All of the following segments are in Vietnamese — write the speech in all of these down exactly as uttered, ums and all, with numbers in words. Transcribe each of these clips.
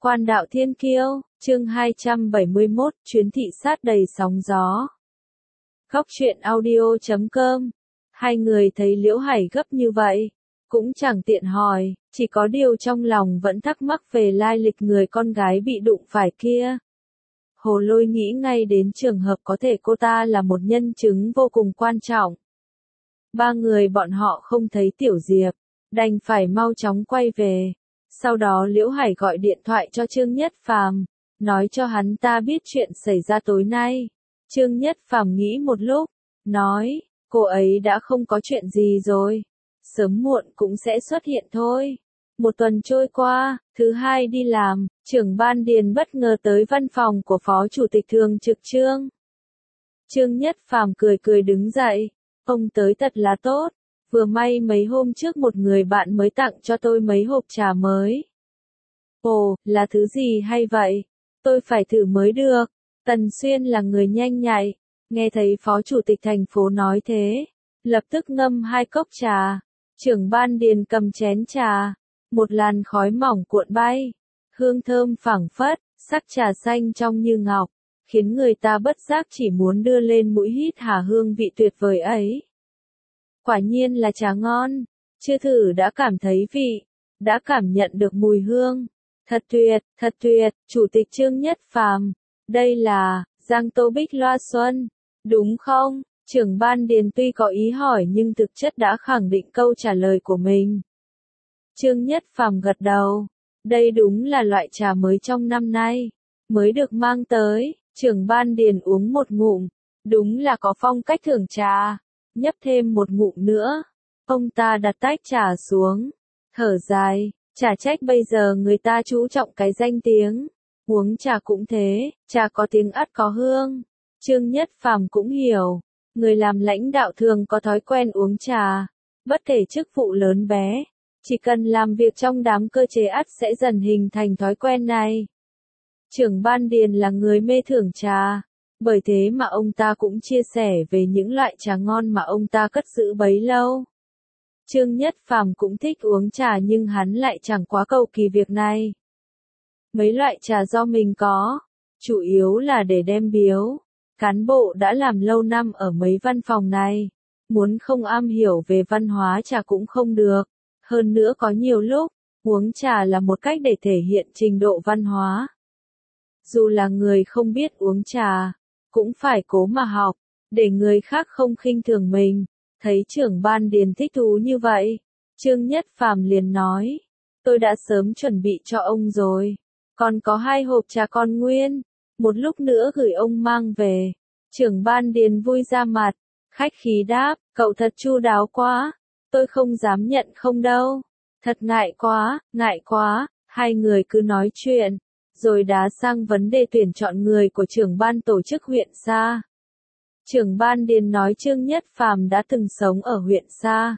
Quan đạo thiên kiêu, chương hai trăm bảy mươi mốt, chuyến thị sát đầy sóng gió. Góc truyện audio chấm com. Hai người thấy Liễu Hải gấp như vậy, cũng chẳng tiện hỏi, chỉ có điều trong lòng vẫn thắc mắc về lai lịch người con gái bị đụng phải kia. Hồ Lôi nghĩ ngay đến trường hợp có thể cô ta là một nhân chứng vô cùng quan trọng. Ba người bọn họ không thấy Tiểu Diệp, đành phải mau chóng quay về. Sau đó Liễu Hải gọi điện thoại cho Trương Nhất Phàm, nói cho hắn ta biết chuyện xảy ra tối nay. Trương Nhất Phàm nghĩ một lúc, nói, cô ấy đã không có chuyện gì rồi. Sớm muộn cũng sẽ xuất hiện thôi. Một tuần trôi qua, thứ hai đi làm, trưởng ban Điền bất ngờ tới văn phòng của Phó Chủ tịch Thường trực Trương. Trương Nhất Phàm cười cười đứng dậy, ông tới thật là tốt. Vừa may mấy hôm trước một người bạn mới tặng cho tôi mấy hộp trà mới. Ồ, là thứ gì hay vậy? Tôi phải thử mới được. Tần Xuyên là người nhanh nhạy, nghe thấy Phó Chủ tịch thành phố nói thế, lập tức ngâm hai cốc trà. Trưởng ban Điền cầm chén trà, một làn khói mỏng cuộn bay, hương thơm phảng phất, sắc trà xanh trong như ngọc, khiến người ta bất giác chỉ muốn đưa lên mũi hít hà hương vị tuyệt vời ấy. Quả nhiên là trà ngon, chưa thử đã cảm thấy vị, đã cảm nhận được mùi hương. Thật tuyệt, thật tuyệt, Chủ tịch Trương Nhất Phàm, đây là Giang Tô Bích Loa Xuân, đúng không? Trưởng ban Điền tuy có ý hỏi nhưng thực chất đã khẳng định câu trả lời của mình. Trương Nhất Phàm gật đầu, đây đúng là loại trà mới trong năm nay, mới được mang tới. Trưởng ban Điền uống một ngụm, đúng là có phong cách thưởng trà. Nhấp thêm một ngụm nữa, ông ta đặt tách trà xuống, thở dài, chả trách bây giờ người ta chú trọng cái danh tiếng, uống trà cũng thế, trà có tiếng ắt có hương. Trương Nhất Phàm cũng hiểu, người làm lãnh đạo thường có thói quen uống trà, bất kể chức vụ lớn bé, chỉ cần làm việc trong đám cơ chế ắt sẽ dần hình thành thói quen này. Trưởng ban Điền là người mê thưởng trà. Bởi thế mà ông ta cũng chia sẻ về những loại trà ngon mà ông ta cất giữ bấy lâu. Trương Nhất Phàm cũng thích uống trà nhưng hắn lại chẳng quá cầu kỳ việc này. Mấy loại trà do mình có, chủ yếu là để đem biếu. Cán bộ đã làm lâu năm ở mấy văn phòng này, muốn không am hiểu về văn hóa trà cũng không được. Hơn nữa có nhiều lúc, uống trà là một cách để thể hiện trình độ văn hóa. Dù là người không biết uống trà, cũng phải cố mà học, để người khác không khinh thường mình. Thấy trưởng ban Điền thích thú như vậy, Trương Nhất Phàm liền nói, tôi đã sớm chuẩn bị cho ông rồi, còn có hai hộp trà còn nguyên, một lúc nữa gửi ông mang về. Trưởng ban Điền vui ra mặt, khách khí đáp, cậu thật chu đáo quá, tôi không dám nhận không đâu, thật ngại quá, ngại quá. Hai người cứ nói chuyện, rồi đá sang vấn đề tuyển chọn người của trưởng ban tổ chức huyện Sa. Trưởng ban Điền nói Trương Nhất Phàm đã từng sống ở huyện Sa,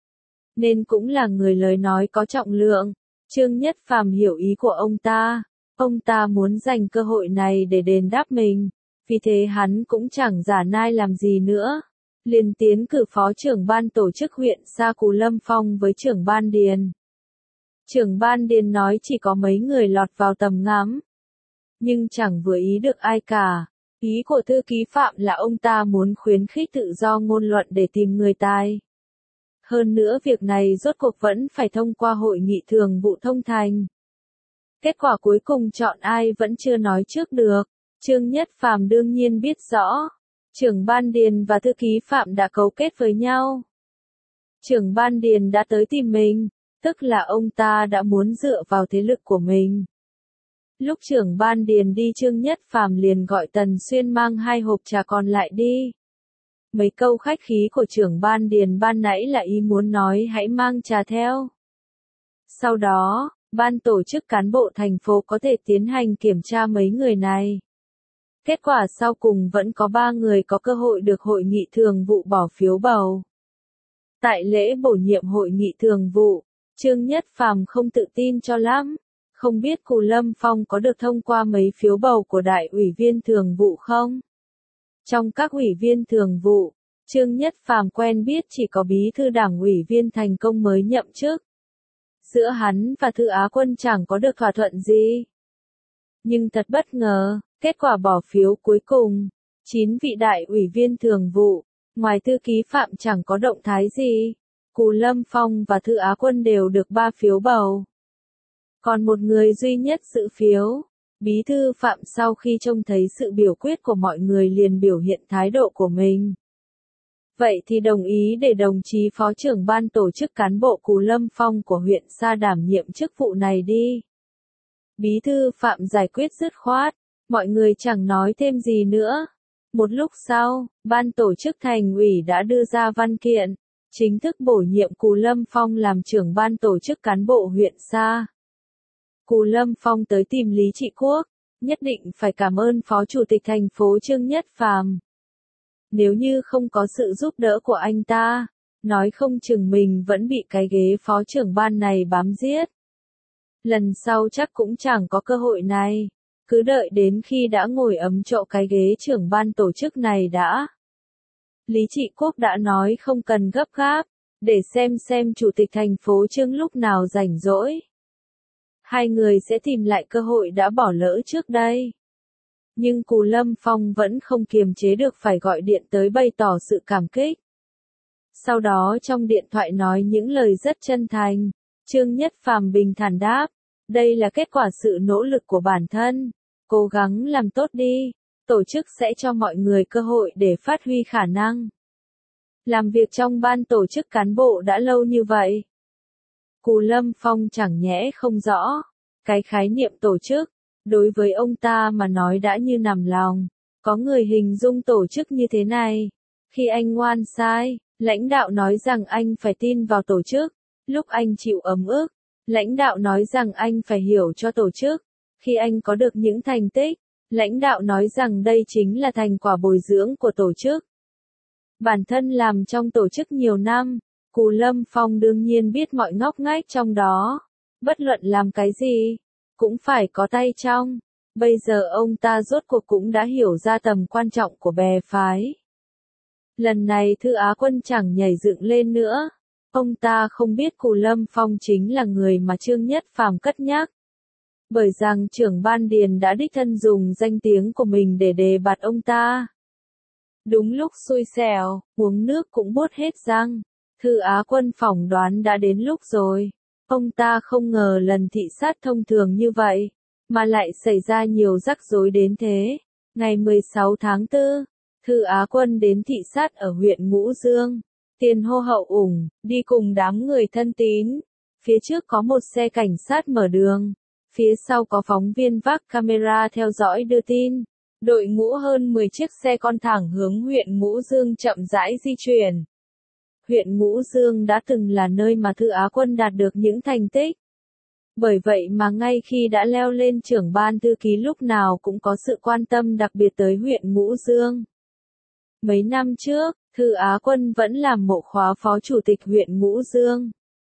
nên cũng là người lời nói có trọng lượng. Trương Nhất Phàm hiểu ý của ông ta, ông ta muốn dành cơ hội này để đền đáp mình, vì thế hắn cũng chẳng giả nai làm gì nữa, liền tiến cử phó trưởng ban tổ chức huyện Sa Cù Lâm Phong với trưởng ban Điền. Trưởng ban Điền nói chỉ có mấy người lọt vào tầm ngắm, nhưng chẳng vừa ý được ai cả. Ý của thư ký Phạm là ông ta muốn khuyến khích tự do ngôn luận để tìm người tài. Hơn nữa việc này rốt cuộc vẫn phải thông qua hội nghị thường vụ thông thành. Kết quả cuối cùng chọn ai vẫn chưa nói trước được. Trương Nhất Phàm đương nhiên biết rõ, trưởng ban Điền và thư ký Phạm đã cấu kết với nhau. Trưởng ban Điền đã tới tìm mình, tức là ông ta đã muốn dựa vào thế lực của mình. Lúc trưởng ban Điền đi Trương Nhất Phàm liền gọi Tần Xuyên mang hai hộp trà còn lại đi. Mấy câu khách khí của trưởng ban Điền ban nãy là ý muốn nói hãy mang trà theo. Sau đó, ban tổ chức cán bộ thành phố có thể tiến hành kiểm tra mấy người này. Kết quả sau cùng vẫn có ba người có cơ hội được hội nghị thường vụ bỏ phiếu bầu. Tại lễ bổ nhiệm hội nghị thường vụ, Trương Nhất Phàm không tự tin cho lắm. Không biết Cù Lâm Phong có được thông qua mấy phiếu bầu của đại ủy viên thường vụ không? Trong các ủy viên thường vụ, Trương Nhất Phàm quen biết chỉ có bí thư đảng ủy viên thành công mới nhậm chức. Giữa hắn và Thư Á Quân chẳng có được thỏa thuận gì. Nhưng thật bất ngờ, kết quả bỏ phiếu cuối cùng, chín vị đại ủy viên thường vụ, ngoài thư ký Phạm chẳng có động thái gì. Cù Lâm Phong và Thư Á Quân đều được ba phiếu bầu. Còn một người duy nhất giữ phiếu. Bí thư Phạm sau khi trông thấy sự biểu quyết của mọi người liền biểu hiện thái độ của mình. Vậy thì đồng ý để đồng chí Phó trưởng ban tổ chức cán bộ Cù Lâm Phong của huyện Sa đảm nhiệm chức vụ này đi. Bí thư Phạm giải quyết dứt khoát, mọi người chẳng nói thêm gì nữa. Một lúc sau, ban tổ chức thành ủy đã đưa ra văn kiện, chính thức bổ nhiệm Cù Lâm Phong làm trưởng ban tổ chức cán bộ huyện Sa. Cù Lâm Phong tới tìm Lý Trị Quốc, nhất định phải cảm ơn Phó Chủ tịch thành phố Trương Nhất Phàm. Nếu như không có sự giúp đỡ của anh ta, nói không chừng mình vẫn bị cái ghế phó trưởng ban này bám giết. Lần sau chắc cũng chẳng có cơ hội này, cứ đợi đến khi đã ngồi ấm chỗ cái ghế trưởng ban tổ chức này đã. Lý Trị Quốc đã nói không cần gấp gáp, để xem xem Chủ tịch thành phố Trương lúc nào rảnh rỗi. Hai người sẽ tìm lại cơ hội đã bỏ lỡ trước đây. Nhưng Cù Lâm Phong vẫn không kiềm chế được phải gọi điện tới bày tỏ sự cảm kích. Sau đó trong điện thoại nói những lời rất chân thành. Trương Nhất Phàm bình thản đáp, đây là kết quả sự nỗ lực của bản thân. Cố gắng làm tốt đi, tổ chức sẽ cho mọi người cơ hội để phát huy khả năng. Làm việc trong ban tổ chức cán bộ đã lâu như vậy. Cù Lâm Phong chẳng nhẽ không rõ, cái khái niệm tổ chức, đối với ông ta mà nói đã như nằm lòng. Có người hình dung tổ chức như thế này, khi anh ngoan sai, lãnh đạo nói rằng anh phải tin vào tổ chức, lúc anh chịu ấm ức, lãnh đạo nói rằng anh phải hiểu cho tổ chức, khi anh có được những thành tích, lãnh đạo nói rằng đây chính là thành quả bồi dưỡng của tổ chức. Bản thân làm trong tổ chức nhiều năm, Cù Lâm Phong đương nhiên biết mọi ngóc ngách trong đó, bất luận làm cái gì, cũng phải có tay trong. Bây giờ ông ta rốt cuộc cũng đã hiểu ra tầm quan trọng của bè phái. Lần này Thư Á Quân chẳng nhảy dựng lên nữa. Ông ta không biết Cù Lâm Phong chính là người mà Trương Nhất Phàm cất nhắc. Bởi rằng trưởng ban điền đã đích thân dùng danh tiếng của mình để đề bạt ông ta. Đúng lúc xui xẻo, uống nước cũng buốt hết răng. Thư Á Quân phỏng đoán đã đến lúc rồi. Ông ta không ngờ lần thị sát thông thường như vậy, mà lại xảy ra nhiều rắc rối đến thế. Ngày mười sáu tháng tư, Thư Á Quân đến thị sát ở huyện Ngũ Dương. Tiền hô hậu ủng, đi cùng đám người thân tín. Phía trước có một xe cảnh sát mở đường. Phía sau có phóng viên vác camera theo dõi đưa tin. Đội ngũ hơn mười chiếc xe con thẳng hướng huyện Ngũ Dương chậm rãi di chuyển. Huyện Ngũ Dương đã từng là nơi mà Thư Á Quân đạt được những thành tích. Bởi vậy mà ngay khi đã leo lên trưởng ban thư ký lúc nào cũng có sự quan tâm đặc biệt tới huyện Ngũ Dương. Mấy năm trước, Thư Á Quân vẫn làm mộ khóa phó chủ tịch huyện Ngũ Dương.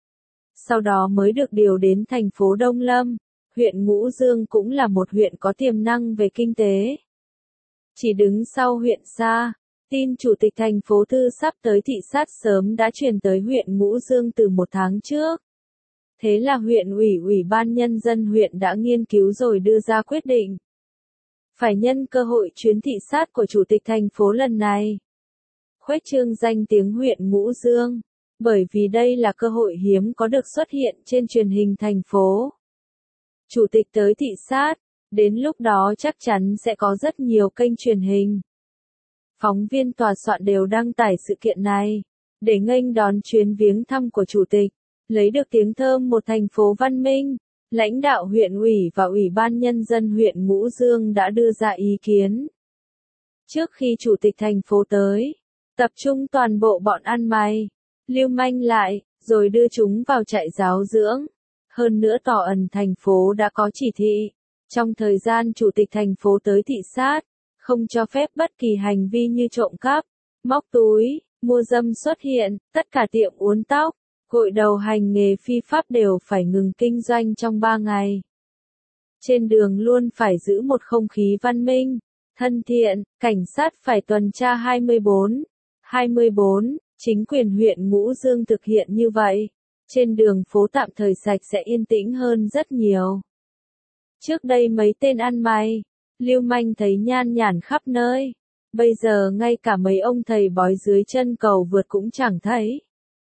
Sau đó mới được điều đến thành phố Đông Lâm. Huyện Ngũ Dương cũng là một huyện có tiềm năng về kinh tế. Chỉ đứng sau huyện Sa, tin chủ tịch thành phố Thư sắp tới thị sát sớm đã truyền tới huyện Ngũ Dương từ một tháng trước. Thế là huyện ủy ủy ban nhân dân huyện đã nghiên cứu rồi đưa ra quyết định. Phải nhân cơ hội chuyến thị sát của chủ tịch thành phố lần này. Khuếch trương danh tiếng huyện Ngũ Dương. Bởi vì đây là cơ hội hiếm có được xuất hiện trên truyền hình thành phố. Chủ tịch tới thị sát, đến lúc đó chắc chắn sẽ có rất nhiều kênh truyền hình. Phóng viên tòa soạn đều đăng tải sự kiện này, để nghênh đón chuyến viếng thăm của chủ tịch, lấy được tiếng thơm một thành phố văn minh. Lãnh đạo huyện ủy và ủy ban nhân dân huyện Ngũ Dương đã đưa ra ý kiến. Trước khi chủ tịch thành phố tới, tập trung toàn bộ bọn ăn mày, lưu manh lại, rồi đưa chúng vào trại giáo dưỡng. Hơn nữa tỏ ẩn thành phố đã có chỉ thị, trong thời gian chủ tịch thành phố tới thị sát, không cho phép bất kỳ hành vi như trộm cắp, móc túi, mua dâm xuất hiện, tất cả tiệm uốn tóc, gội đầu hành nghề phi pháp đều phải ngừng kinh doanh trong ba ngày. Trên đường luôn phải giữ một không khí văn minh, thân thiện, cảnh sát phải tuần tra hai mươi bốn, hai mươi bốn, chính quyền huyện Ngũ Dương thực hiện như vậy. Trên đường phố tạm thời sạch sẽ yên tĩnh hơn rất nhiều. Trước đây mấy tên ăn mày, lưu manh thấy nhan nhản khắp nơi. Bây giờ ngay cả mấy ông thầy bói dưới chân cầu vượt cũng chẳng thấy.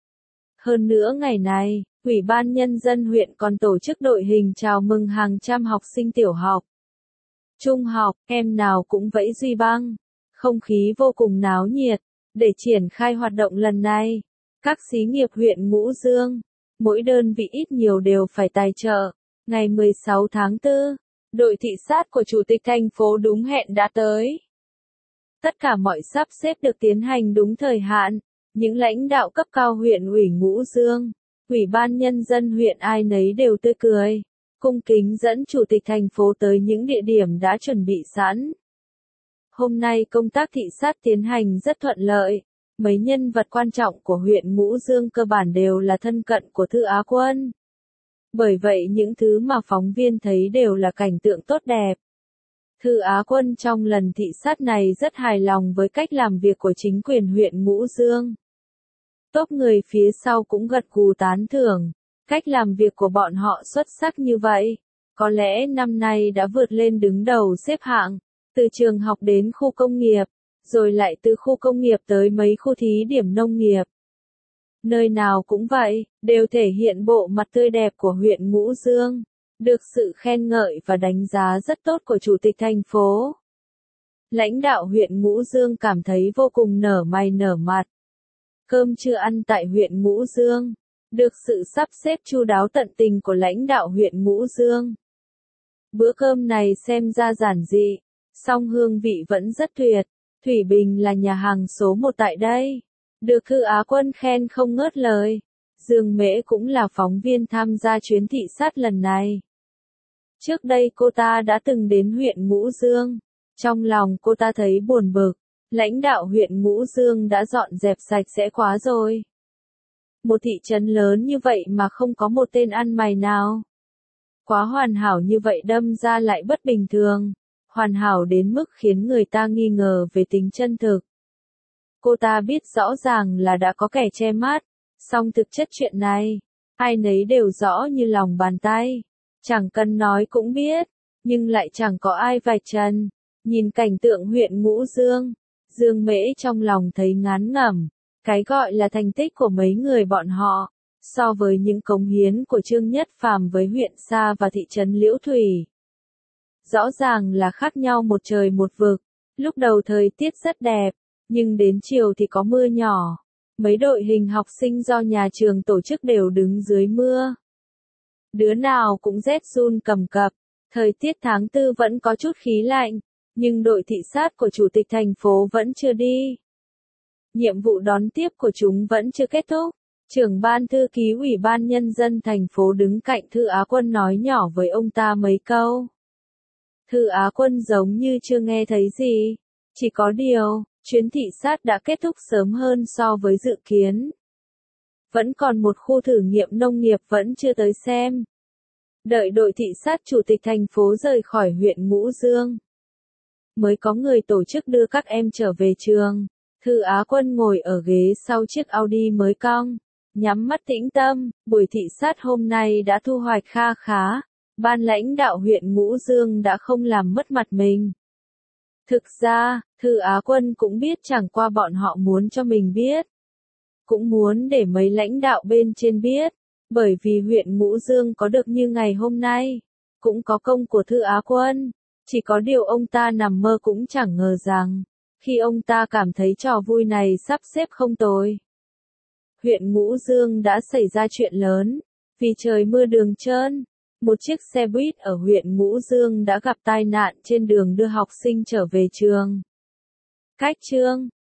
Hơn nữa ngày này, Ủy ban Nhân dân huyện còn tổ chức đội hình chào mừng hàng trăm học sinh tiểu học, trung học, em nào cũng vẫy duy băng. Không khí vô cùng náo nhiệt. Để triển khai hoạt động lần này, các xí nghiệp huyện Ngũ Dương, mỗi đơn vị ít nhiều đều phải tài trợ. Ngày mười sáu tháng tư, đội thị sát của Chủ tịch thành phố đúng hẹn đã tới. Tất cả mọi sắp xếp được tiến hành đúng thời hạn. Những lãnh đạo cấp cao huyện ủy Ngũ Dương, Ủy ban Nhân dân huyện ai nấy đều tươi cười, cung kính dẫn Chủ tịch thành phố tới những địa điểm đã chuẩn bị sẵn. Hôm nay công tác thị sát tiến hành rất thuận lợi. Mấy nhân vật quan trọng của huyện Ngũ Dương cơ bản đều là thân cận của Thư Á Quân. Bởi vậy những thứ mà phóng viên thấy đều là cảnh tượng tốt đẹp. Thư Á Quân trong lần thị sát này rất hài lòng với cách làm việc của chính quyền huyện Ngũ Dương. Tốp người phía sau cũng gật gù tán thưởng. Cách làm việc của bọn họ xuất sắc như vậy. Có lẽ năm nay đã vượt lên đứng đầu xếp hạng. Từ trường học đến khu công nghiệp, rồi lại từ khu công nghiệp tới mấy khu thí điểm nông nghiệp. Nơi nào cũng vậy, đều thể hiện bộ mặt tươi đẹp của huyện Ngũ Dương, được sự khen ngợi và đánh giá rất tốt của Chủ tịch thành phố. Lãnh đạo huyện Ngũ Dương cảm thấy vô cùng nở mày nở mặt. Cơm trưa ăn tại huyện Ngũ Dương, được sự sắp xếp chu đáo tận tình của lãnh đạo huyện Ngũ Dương. Bữa cơm này xem ra giản dị, song hương vị vẫn rất tuyệt. Thủy Bình là nhà hàng số một tại đây. Được Thư Á Quân khen không ngớt lời. Dương Mễ cũng là phóng viên tham gia chuyến thị sát lần này. Trước đây cô ta đã từng đến huyện Ngũ Dương. Trong lòng cô ta thấy buồn bực. Lãnh đạo huyện Ngũ Dương đã dọn dẹp sạch sẽ quá rồi. Một thị trấn lớn như vậy mà không có một tên ăn mày nào. Quá hoàn hảo như vậy đâm ra lại bất bình thường. Hoàn hảo đến mức khiến người ta nghi ngờ về tính chân thực. Cô ta biết rõ ràng là đã có kẻ che mắt, song thực chất chuyện này, ai nấy đều rõ như lòng bàn tay. Chẳng cần nói cũng biết, nhưng lại chẳng có ai vạch trần. Nhìn cảnh tượng huyện Ngũ Dương, Dương Mễ trong lòng thấy ngán ngẩm. Cái gọi là thành tích của mấy người bọn họ, so với những cống hiến của Trương Nhất Phàm với huyện Sa và thị trấn Liễu Thủy. Rõ ràng là khác nhau một trời một vực. Lúc đầu thời tiết rất đẹp, nhưng đến chiều thì có mưa nhỏ. Mấy đội hình học sinh do nhà trường tổ chức đều đứng dưới mưa. Đứa nào cũng rét run cầm cập. Thời tiết tháng tư vẫn có chút khí lạnh, nhưng đội thị sát của Chủ tịch thành phố vẫn chưa đi. Nhiệm vụ đón tiếp của chúng vẫn chưa kết thúc. Trưởng ban thư ký Ủy ban Nhân dân thành phố đứng cạnh Thư Á Quân nói nhỏ với ông ta mấy câu. Thư Á Quân giống như chưa nghe thấy gì. Chỉ có điều, chuyến thị sát đã kết thúc sớm hơn so với dự kiến. Vẫn còn một khu thử nghiệm nông nghiệp vẫn chưa tới xem. Đợi đội thị sát Chủ tịch thành phố rời khỏi huyện Ngũ Dương, mới có người tổ chức đưa các em trở về trường. Thư Á Quân ngồi ở ghế sau chiếc Audi mới cong, nhắm mắt tĩnh tâm. Buổi thị sát hôm nay đã thu hoạch kha khá. Ban lãnh đạo huyện Ngũ Dương đã không làm mất mặt mình. Thực ra, Thư Á Quân cũng biết chẳng qua bọn họ muốn cho mình biết. Cũng muốn để mấy lãnh đạo bên trên biết. Bởi vì huyện Ngũ Dương có được như ngày hôm nay, cũng có công của Thư Á Quân. Chỉ có điều ông ta nằm mơ cũng chẳng ngờ rằng, khi ông ta cảm thấy trò vui này sắp xếp không tồi, huyện Ngũ Dương đã xảy ra chuyện lớn. Vì trời mưa đường trơn, một chiếc xe buýt ở huyện Ngũ Dương đã gặp tai nạn trên đường đưa học sinh trở về trường. Cách chương